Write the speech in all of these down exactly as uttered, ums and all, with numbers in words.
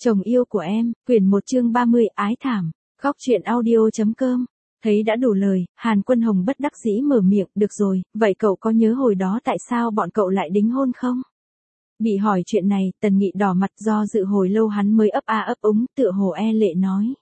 Chồng yêu của em, quyển một chương ba mươi, ái thảm, góc truyện audio.com. Thấy đã đủ lời, Hàn Quân Hồng bất đắc dĩ mở miệng, được rồi, vậy cậu có nhớ hồi đó tại sao bọn cậu lại đính hôn không? Bị hỏi chuyện này, Tần Nghị đỏ mặt do dự hồi lâu hắn mới ấp a ấp úng, tựa hồ e lệ nói.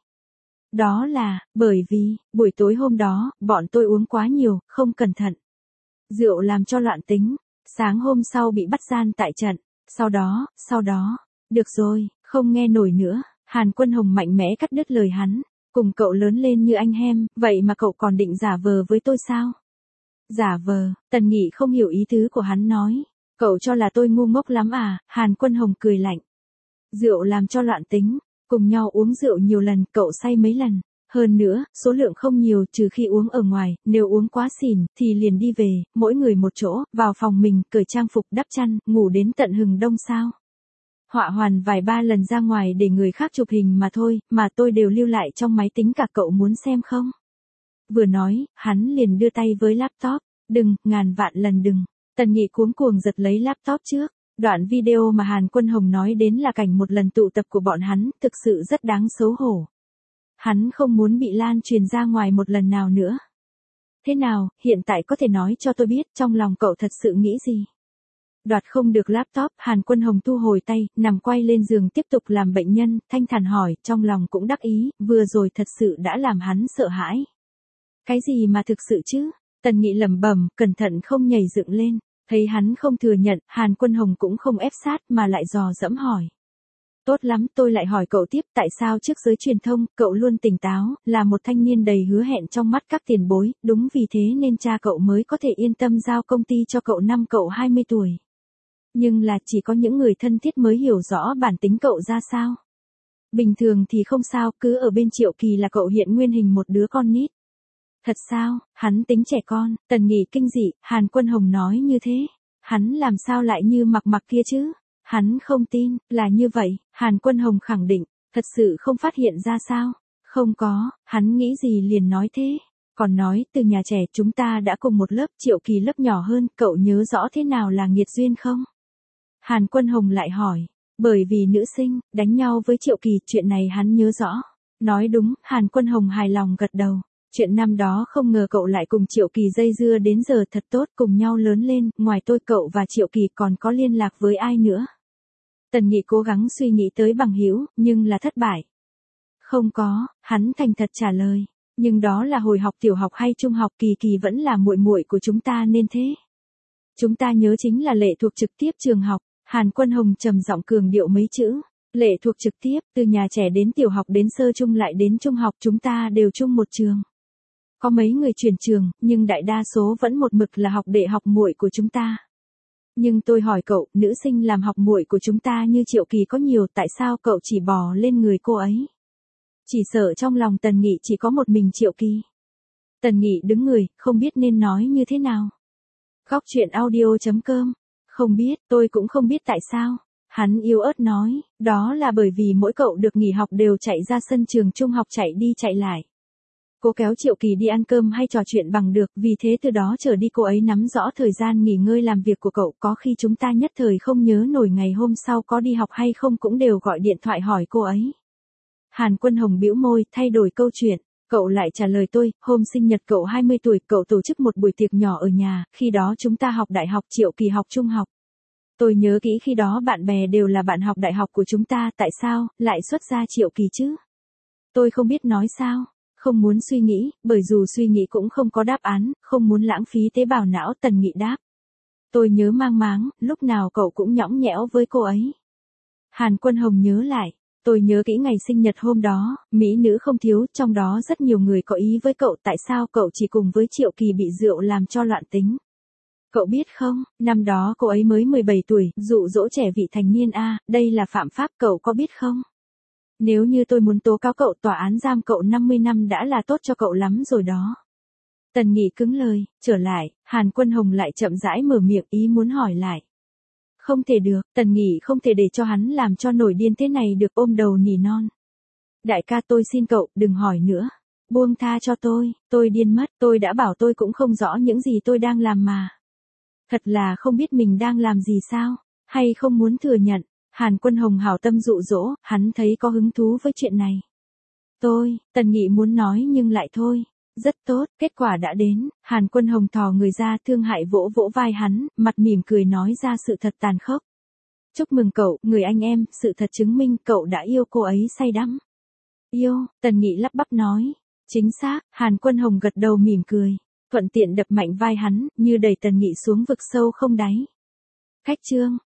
Đó là, bởi vì, buổi tối hôm đó, bọn tôi uống quá nhiều, không cẩn thận. Rượu làm cho loạn tính, sáng hôm sau bị bắt gian tại trận, sau đó, sau đó, được rồi, không nghe nổi nữa, Hàn Quân Hồng mạnh mẽ cắt đứt lời hắn, cùng cậu lớn lên như anh em, vậy mà cậu còn định giả vờ với tôi sao? Giả vờ, Tần Nghị không hiểu ý tứ của hắn nói, cậu cho là tôi ngu ngốc lắm à, Hàn Quân Hồng cười lạnh. Rượu làm cho loạn tính, cùng nhau uống rượu nhiều lần, cậu say mấy lần. Hơn nữa, số lượng không nhiều, trừ khi uống ở ngoài, nếu uống quá xỉn, thì liền đi về, mỗi người một chỗ, vào phòng mình, cởi trang phục, đắp chăn, ngủ đến tận hừng đông sao. Họa hoàn vài ba lần ra ngoài để người khác chụp hình mà thôi, mà tôi đều lưu lại trong máy tính cả, cậu muốn xem không? Vừa nói, hắn liền đưa tay với laptop, đừng, ngàn vạn lần đừng. Tần Nghị cuống cuồng giật lấy laptop trước. Đoạn video mà Hàn Quân Hồng nói đến là cảnh một lần tụ tập của bọn hắn, thực sự rất đáng xấu hổ. Hắn không muốn bị lan truyền ra ngoài một lần nào nữa. Thế nào, hiện tại có thể nói cho tôi biết trong lòng cậu thật sự nghĩ gì? Đoạt không được laptop, Hàn Quân Hồng thu hồi tay, nằm quay lên giường tiếp tục làm bệnh nhân, thanh thản hỏi, trong lòng cũng đắc ý, vừa rồi thật sự đã làm hắn sợ hãi. Cái gì mà thực sự chứ? Tần Nghị lẩm bẩm, cẩn thận không nhảy dựng lên. Thấy hắn không thừa nhận, Hàn Quân Hồng cũng không ép sát mà lại dò dẫm hỏi. Tốt lắm, tôi lại hỏi cậu tiếp, tại sao trước giới truyền thông, cậu luôn tỉnh táo, là một thanh niên đầy hứa hẹn trong mắt các tiền bối, đúng vì thế nên cha cậu mới có thể yên tâm giao công ty cho cậu năm cậu hai mươi tuổi. Nhưng là chỉ có những người thân thiết mới hiểu rõ bản tính cậu ra sao. Bình thường thì không sao, cứ ở bên Triệu Kỳ là cậu hiện nguyên hình một đứa con nít. Thật sao, hắn tính trẻ con, Tần Nghị kinh dị, Hàn Quân Hồng nói như thế. Hắn làm sao lại như Mặc Mặc kia chứ? Hắn không tin, là như vậy, Hàn Quân Hồng khẳng định, thật sự không phát hiện ra sao? Không có, hắn nghĩ gì liền nói thế. Còn nói, từ nhà trẻ chúng ta đã cùng một lớp, Triệu Kỳ lớp nhỏ hơn, cậu nhớ rõ thế nào là nghiệt duyên không? Hàn Quân Hồng lại hỏi, bởi vì nữ sinh, đánh nhau với Triệu Kỳ, chuyện này hắn nhớ rõ. Nói đúng, Hàn Quân Hồng hài lòng gật đầu. Chuyện năm đó không ngờ cậu lại cùng Triệu Kỳ dây dưa đến giờ, thật tốt, cùng nhau lớn lên, ngoài tôi cậu và Triệu Kỳ còn có liên lạc với ai nữa? Tần Nghị cố gắng suy nghĩ tới bằng hữu, nhưng là thất bại. Không có, hắn thành thật trả lời, nhưng đó là hồi học tiểu học hay trung học, Kỳ Kỳ vẫn là muội muội của chúng ta nên thế. Chúng ta nhớ chính là lệ thuộc trực tiếp trường học, Hàn Quân Hồng trầm giọng cường điệu mấy chữ. Lệ thuộc trực tiếp, từ nhà trẻ đến tiểu học đến sơ trung lại đến trung học, chúng ta đều chung một trường. Có mấy người chuyển trường, nhưng đại đa số vẫn một mực là học đệ học muội của chúng ta. Nhưng tôi hỏi cậu, nữ sinh làm học muội của chúng ta như Triệu Kỳ có nhiều, tại sao cậu chỉ bò lên người cô ấy? Chỉ sợ trong lòng Tần Nghị chỉ có một mình Triệu Kỳ. Tần Nghị đứng người, không biết nên nói như thế nào. Góc truyện audio.com. Không biết, tôi cũng không biết tại sao. Hắn yếu ớt nói, đó là bởi vì mỗi cậu được nghỉ học đều chạy ra sân trường trung học chạy đi chạy lại. Cô kéo Triệu Kỳ đi ăn cơm hay trò chuyện bằng được, vì thế từ đó trở đi cô ấy nắm rõ thời gian nghỉ ngơi làm việc của cậu, có khi chúng ta nhất thời không nhớ nổi ngày hôm sau có đi học hay không cũng đều gọi điện thoại hỏi cô ấy. Hàn Quân Hồng bĩu môi, thay đổi câu chuyện, cậu lại trả lời tôi, hôm sinh nhật cậu hai mươi tuổi, cậu tổ chức một buổi tiệc nhỏ ở nhà, khi đó chúng ta học đại học, Triệu Kỳ học trung học. Tôi nhớ kỹ khi đó bạn bè đều là bạn học đại học của chúng ta, tại sao lại xuất ra Triệu Kỳ chứ? Tôi không biết nói sao. Không muốn suy nghĩ, bởi dù suy nghĩ cũng không có đáp án, không muốn lãng phí tế bào não, Tần Nghị đáp. Tôi nhớ mang máng, lúc nào cậu cũng nhõng nhẽo với cô ấy. Hàn Quân Hồng nhớ lại, tôi nhớ kỹ ngày sinh nhật hôm đó, mỹ nữ không thiếu, trong đó rất nhiều người có ý với cậu, tại sao cậu chỉ cùng với Triệu Kỳ bị rượu làm cho loạn tính? Cậu biết không, năm đó cô ấy mới mười bảy tuổi, dụ dỗ trẻ vị thành niên a, à, đây là phạm pháp, cậu có biết không? Nếu như tôi muốn tố cáo cậu, tòa án giam cậu năm mươi năm đã là tốt cho cậu lắm rồi đó. Tần Nghị cứng lời, trở lại, Hàn Quân Hồng lại chậm rãi mở miệng, ý muốn hỏi lại. Không thể được, Tần Nghị không thể để cho hắn làm cho nổi điên thế này được, ôm đầu nỉ non. Đại ca tôi xin cậu, đừng hỏi nữa. Buông tha cho tôi, tôi điên mất, tôi đã bảo tôi cũng không rõ những gì tôi đang làm mà. Thật là không biết mình đang làm gì sao, hay không muốn thừa nhận. Hàn Quân Hồng hảo tâm dụ dỗ, hắn thấy có hứng thú với chuyện này. Tôi, Tần Nghị muốn nói nhưng lại thôi. Rất tốt, kết quả đã đến, Hàn Quân Hồng thò người ra thương hại vỗ vỗ vai hắn, mặt mỉm cười nói ra sự thật tàn khốc. Chúc mừng cậu, người anh em, sự thật chứng minh cậu đã yêu cô ấy say đắm. Yêu, Tần Nghị lắp bắp nói. Chính xác, Hàn Quân Hồng gật đầu mỉm cười, thuận tiện đập mạnh vai hắn, như đẩy Tần Nghị xuống vực sâu không đáy. Khách trương.